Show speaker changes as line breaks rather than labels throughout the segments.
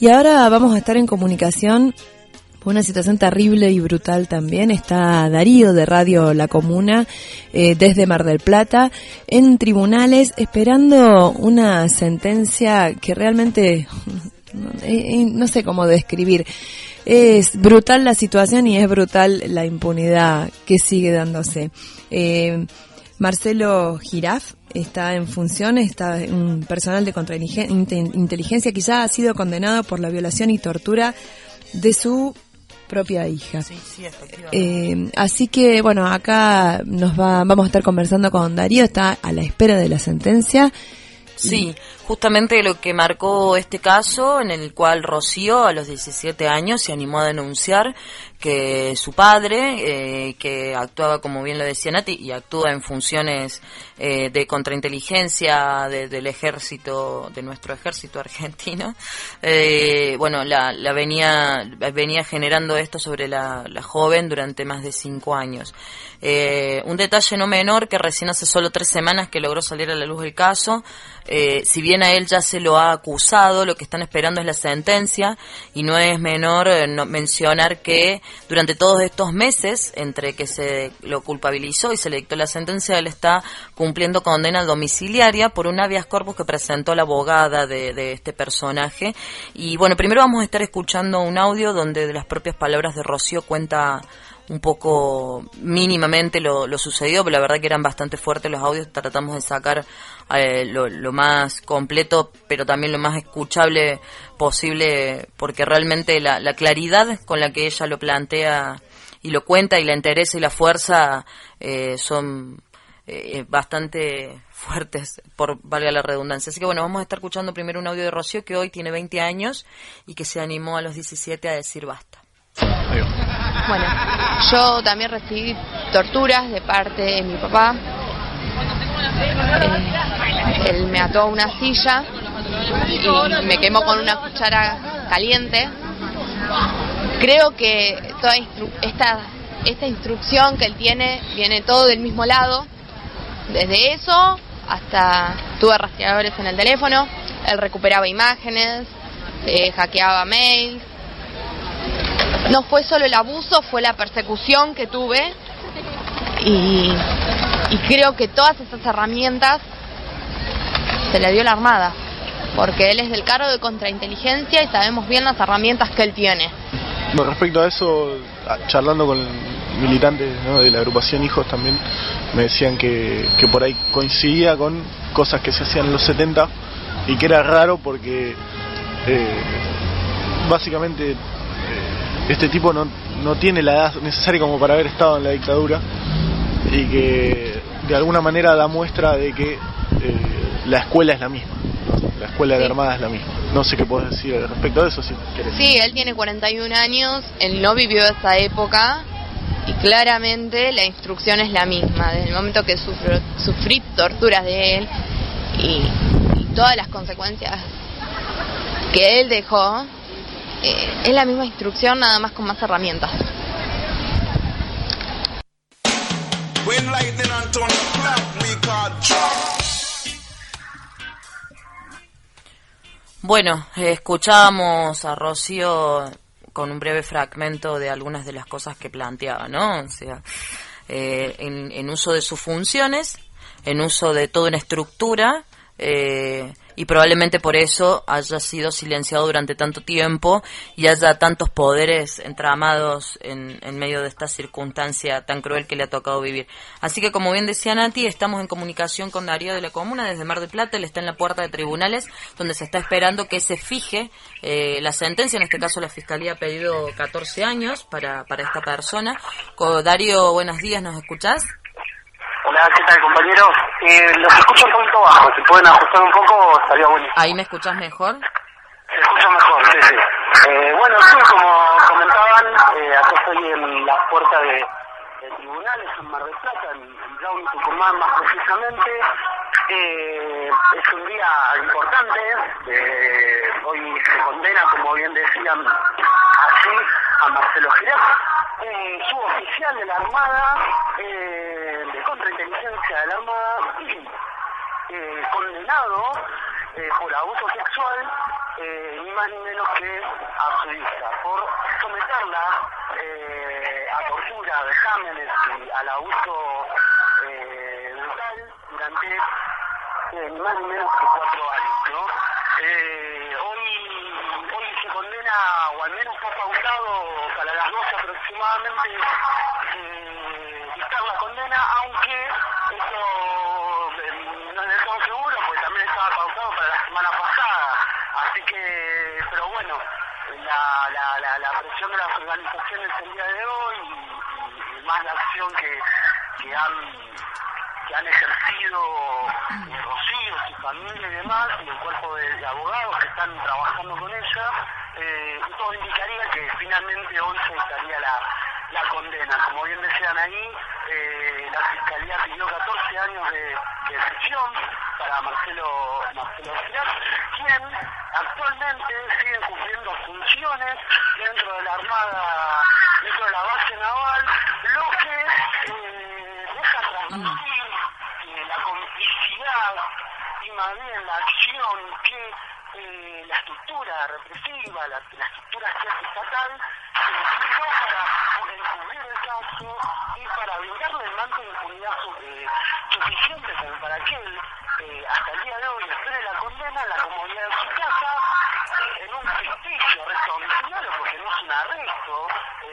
Y ahora vamos a estar en comunicación por una situación terrible y brutal también. Está Darío de Radio La Comuna desde Mar del Plata en tribunales esperando una sentencia que realmente no sé cómo describir. Es brutal la situación y es brutal la impunidad que sigue dándose. Marcelo Giraf está en funciones, está un personal de contrainteligencia que ya ha sido condenado por la violación y tortura de su propia hija.
Sí, efectivamente.
Así que, bueno, acá vamos a estar conversando con Darío, está a la espera de la sentencia.
Sí, justamente lo que marcó este caso, en el cual Rocío a los 17 años se animó a denunciar que su padre, que actuaba, como bien lo decía Nati, y actúa en funciones de contrainteligencia del ejército, de nuestro ejército argentino, bueno, la venía generando esto sobre la joven durante más de 5 años. Un detalle no menor, que recién hace solo 3 semanas que logró salir a la luz el caso. Si bien a él ya se lo ha acusado, lo que están esperando es la sentencia, y no es menor mencionar que durante todos estos meses, entre que se lo culpabilizó y se le dictó la sentencia, él está cumpliendo condena domiciliaria por un habeas corpus que presentó la abogada de este personaje. Y bueno, primero vamos a estar escuchando un audio donde de las propias palabras de Rocío cuenta un poco mínimamente lo sucedido, pero la verdad que eran bastante fuertes los audios. Tratamos de sacar lo más completo, pero también lo más escuchable posible, porque realmente la claridad con la que ella lo plantea y lo cuenta, y la entereza y la fuerza son bastante fuertes, por valga la redundancia. Así que bueno, vamos a estar escuchando primero un audio de Rocío, que hoy tiene 20 años y que se animó a los 17 a decir basta.
Bueno, yo también recibí torturas de parte de mi papá. Él me ató a una silla y me quemó con una cuchara caliente. Creo que toda esta instrucción que él tiene viene todo del mismo lado. Desde eso hasta tuve rastreadores en el teléfono. Él recuperaba imágenes, hackeaba mails. No fue solo el abuso, fue la persecución que tuve, y creo que todas esas herramientas se le dio la Armada, porque él es del cargo de contrainteligencia y sabemos bien las herramientas que él tiene.
Bueno, respecto a eso, charlando con militantes, ¿no?, de la agrupación Hijos, también me decían que por ahí coincidía con cosas que se hacían en los 70 y que era raro porque básicamente este tipo no tiene la edad necesaria como para haber estado en la dictadura, y que de alguna manera da muestra de que la escuela es la misma, ¿no? La escuela de la Armada es la misma. No sé qué podés decir respecto a eso, si querés.
Sí, él tiene 41 años, él no vivió esa época, y claramente la instrucción es la misma. Desde el momento que sufrí torturas de él y todas las consecuencias que él dejó, es la misma instrucción, nada más con más herramientas.
Bueno, escuchábamos a Rocío con un breve fragmento de algunas de las cosas que planteaba, ¿no? O sea, en uso de sus funciones, en uso de toda una estructura, y probablemente por eso haya sido silenciado durante tanto tiempo y haya tantos poderes entramados en medio de esta circunstancia tan cruel que le ha tocado vivir. Así que, como bien decía Nati, estamos en comunicación con Darío de la Comuna desde Mar del Plata. Él está en la puerta de tribunales, donde se está esperando que se fije la sentencia. En este caso la Fiscalía ha pedido 14 años para esta persona. Darío, buenos días, ¿nos escuchás?
Hola, ¿qué tal, compañero? Los escucho un poquito bajo, si pueden ajustar un poco estaría buenísimo.
¿Ahí me escuchás mejor?
Se escucha mejor, sí. Bueno, sí, como comentaban, acá estoy en la puerta de tribunales en Mar del Plata, en Brown, Tucumán más precisamente. Es un día importante, hoy se condena, como bien decían, así a Marcelo Giraf, suboficial de la Armada, de contrainteligencia de la Armada, condenado por abuso sexual ni más ni menos que a su hija, por someterla a tortura, vejámenes y al abuso brutal durante ni más ni menos que 4 años, ¿no? Hoy se condena, o al menos está pautado para las 12 aproximadamente, dictar la condena, aunque eso no es del todo seguro, porque también estaba pautado para la semana pasada. Así que, pero bueno, la presión de las organizaciones el día de hoy y más la acción que han ejercido Rocío, su familia y demás, y el cuerpo de abogados que están trabajando con ella, todo indicaría que finalmente hoy se dictaría la condena. Como bien decían ahí, la Fiscalía pidió 14 años de prisión para Marcelo Girat, quien actualmente sigue cumpliendo funciones dentro de la Armada, dentro de la base naval, lo que deja transmitir la complicidad y más bien la acción que la estructura represiva, la estructura estatal utilizó para encubrir el caso y para brindarle el manto de impunidad suficiente como para que él hasta el día de hoy espere la condena en la comodidad de su casa, en un ficticio arresto domiciliario, porque no es un arresto.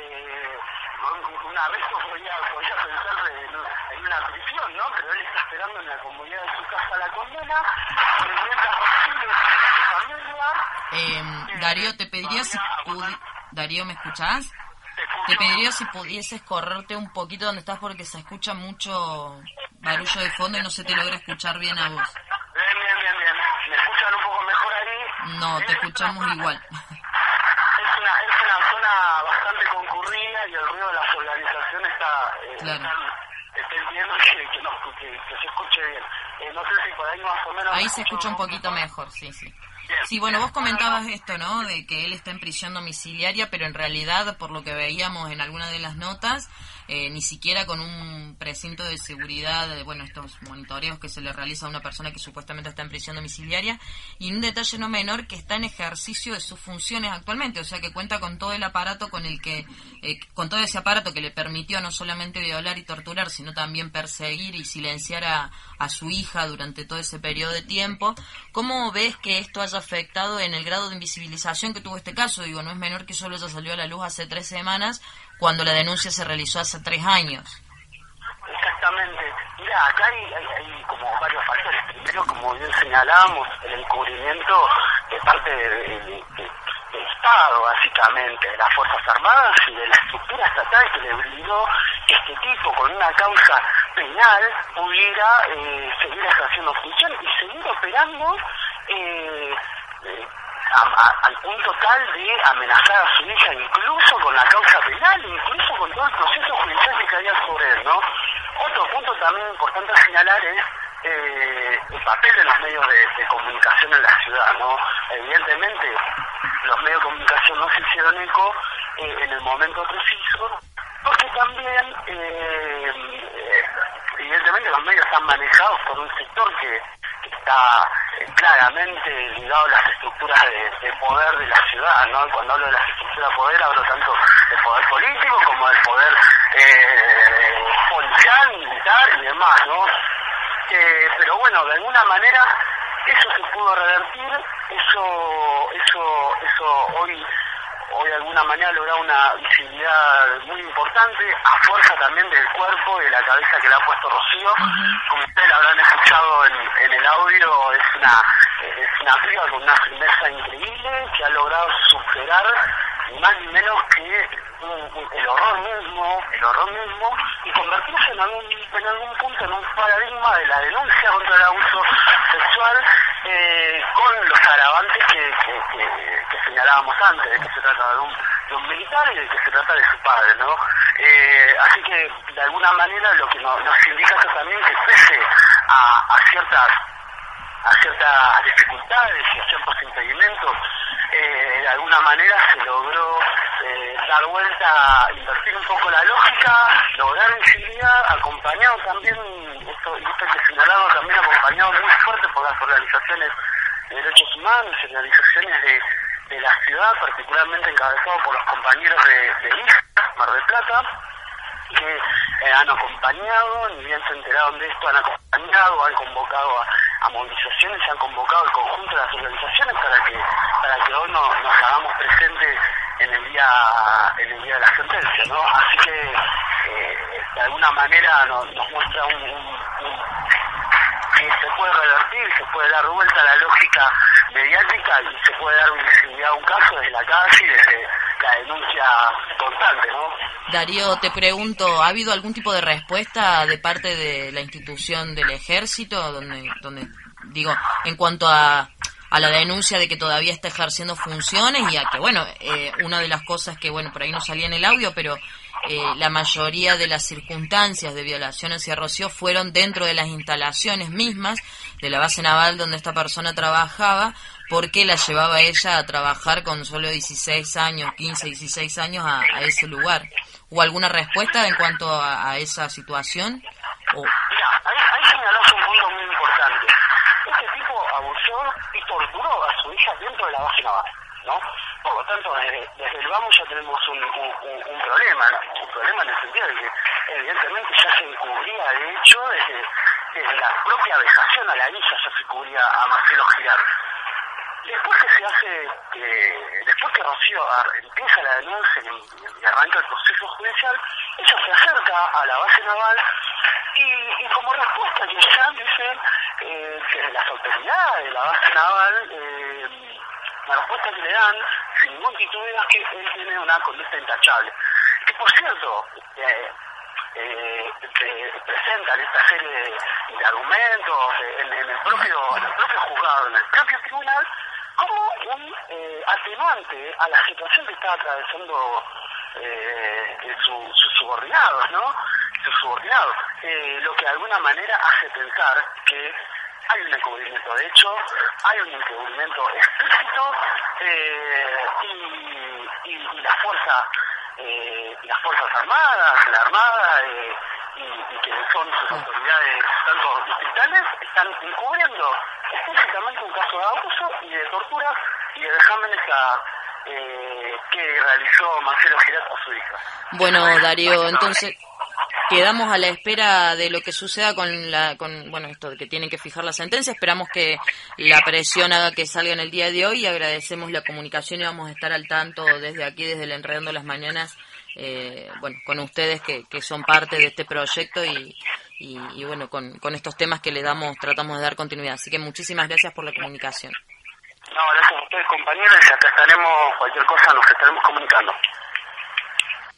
Un arresto podría pensar en una prisión, ¿no? Pero él está esperando en la comodidad de su casa la condena, mientras Rocío y su familia...
Darío, te pediría si Darío, ¿me escuchás? Te pediría si pudieses correrte un poquito donde estás, porque se escucha mucho barullo de fondo y no se te logra escuchar bien a vos.
Bien. ¿Me escuchan un poco mejor ahí?
No, te escuchamos igual.
Es una zona bastante concurrida y el ruido de las organizaciones está entendiendo que se escuche bien. No sé si por ahí más o menos...
Ahí se escucha un poquito mejor, sí. Sí, bueno, vos comentabas esto, ¿no? De que él está en prisión domiciliaria, pero en realidad, por lo que veíamos en alguna de las notas, ni siquiera con un precinto de seguridad, estos monitoreos que se le realiza a una persona que supuestamente está en prisión domiciliaria, y un detalle no menor, que está en ejercicio de sus funciones actualmente, o sea que cuenta con todo el aparato con todo ese aparato que le permitió no solamente violar y torturar, sino también perseguir y silenciar a su hija durante todo ese periodo de tiempo. ¿Cómo ves que esto haya afectado en el grado de invisibilización que tuvo este caso? Digo, no es menor que solo ya salió a la luz hace 3 semanas, cuando la denuncia se realizó hace 3 años.
Exactamente. Mira, acá hay como varios factores. Primero, como bien señalábamos, el encubrimiento de parte del Estado, básicamente, de las Fuerzas Armadas y de la estructura estatal que le brindó este tipo con una causa penal pudiera seguir ejerciendo funciones y seguir operando al punto tal de amenazar a su hija, incluso con la causa penal, incluso con todo el proceso judicial que caía sobre él, ¿no? Otro punto también importante a señalar es el papel de los medios de comunicación en la ciudad, ¿no? Evidentemente, los medios de comunicación no se hicieron eco en el momento preciso, porque también, evidentemente, los medios están manejados por un sector que está claramente ligado a las estructuras de poder de la ciudad, ¿no? Cuando hablo de las estructuras de poder, hablo tanto del poder político como del poder policial, militar y demás, ¿no? Pero bueno, de alguna manera eso se pudo revertir, eso hoy de alguna manera ha logrado una visibilidad muy importante, a fuerza también del cuerpo y de la cabeza que le ha puesto Rocío. Como ustedes habrán escuchado en el audio, es una piba con una firmeza increíble que ha logrado superar ni más ni menos que el horror mismo y convertirse en algún punto en un paradigma de la denuncia contra el abuso sexual, con los agravantes que señalábamos antes, de que se trata de un militar y de que se trata de su padre, ¿no? Así que de alguna manera lo que nos indica eso también, que pese a ciertas dificultades y a ciertos impedimentos, de alguna manera se logró dar vuelta, invertir un poco la lógica, lograr visibilidad, acompañado también, esto hay que señalarlo, también acompañado muy fuerte por las organizaciones de derechos humanos y organizaciones de la ciudad, particularmente encabezado por los compañeros de ISA, Mar del Plata, que han acompañado, ni bien se enteraron de esto, han acompañado, han convocado a movilizaciones, han convocado al conjunto de las organizaciones para que hoy nos hagamos presentes en el día de la sentencia, ¿no? Así que de alguna manera nos muestra que se puede revertir, se puede dar vuelta a la lógica mediática y se puede dar visibilidad a un caso desde la calle y desde la denuncia constante, ¿no?
Darío, te pregunto, ¿ha habido algún tipo de respuesta de parte de la institución del Ejército, donde digo, en cuanto a la denuncia de que todavía está ejerciendo funciones y a que, bueno, una de las cosas que, bueno, por ahí no salía en el audio, pero la mayoría de las circunstancias de violación hacia Rocío fueron dentro de las instalaciones mismas de la base naval donde esta persona trabajaba, porque la llevaba ella a trabajar con solo 16 años, 15, 16 años a ese lugar? ¿Hubo alguna respuesta en cuanto a esa situación?
Mira, ahí señalás un punto muy importante. Este tipo abusó y torturó a su hija dentro de la base naval, ¿no? Por lo tanto, desde el vamos ya tenemos un problema, ¿no? Un problema en el sentido de que evidentemente ya se encubría, de hecho, desde la propia vejación a la hija ya se cubría a Marcelo Girard. Después después que Rocío empieza la denuncia y arranca el proceso judicial, ella se acerca a la base naval y como respuesta que ya dicen que las autoridades de la base naval, la respuesta que le dan, sin ningún titubeo, es que él tiene una conducta intachable. Que por cierto, presentan esta serie de argumentos en el propio juzgado, en el propio tribunal, como un atenuante a la situación que está atravesando sus subordinados, ¿no? Sus subordinados. Lo que de alguna manera hace pensar que hay un encubrimiento. De hecho, hay un encubrimiento explícito y las Fuerzas Armadas, la Armada y quienes son sus autoridades, tanto distritales, están encubriendo explícitamente un caso de abuso y de tortura y de vejámenes que realizó Marcelo Girard a su hija.
Bueno, Darío, entonces quedamos a la espera de lo que suceda con esto de que tienen que fijar la sentencia. Esperamos que la presión haga que salga en el día de hoy y agradecemos la comunicación y vamos a estar al tanto desde aquí, desde el Enredando las Mañanas, con ustedes que son parte de este proyecto y bueno, con estos temas que tratamos de dar continuidad. Así que muchísimas gracias por la comunicación.
No, gracias a ustedes, compañeros, y acá estaremos, cualquier cosa nos estaremos comunicando.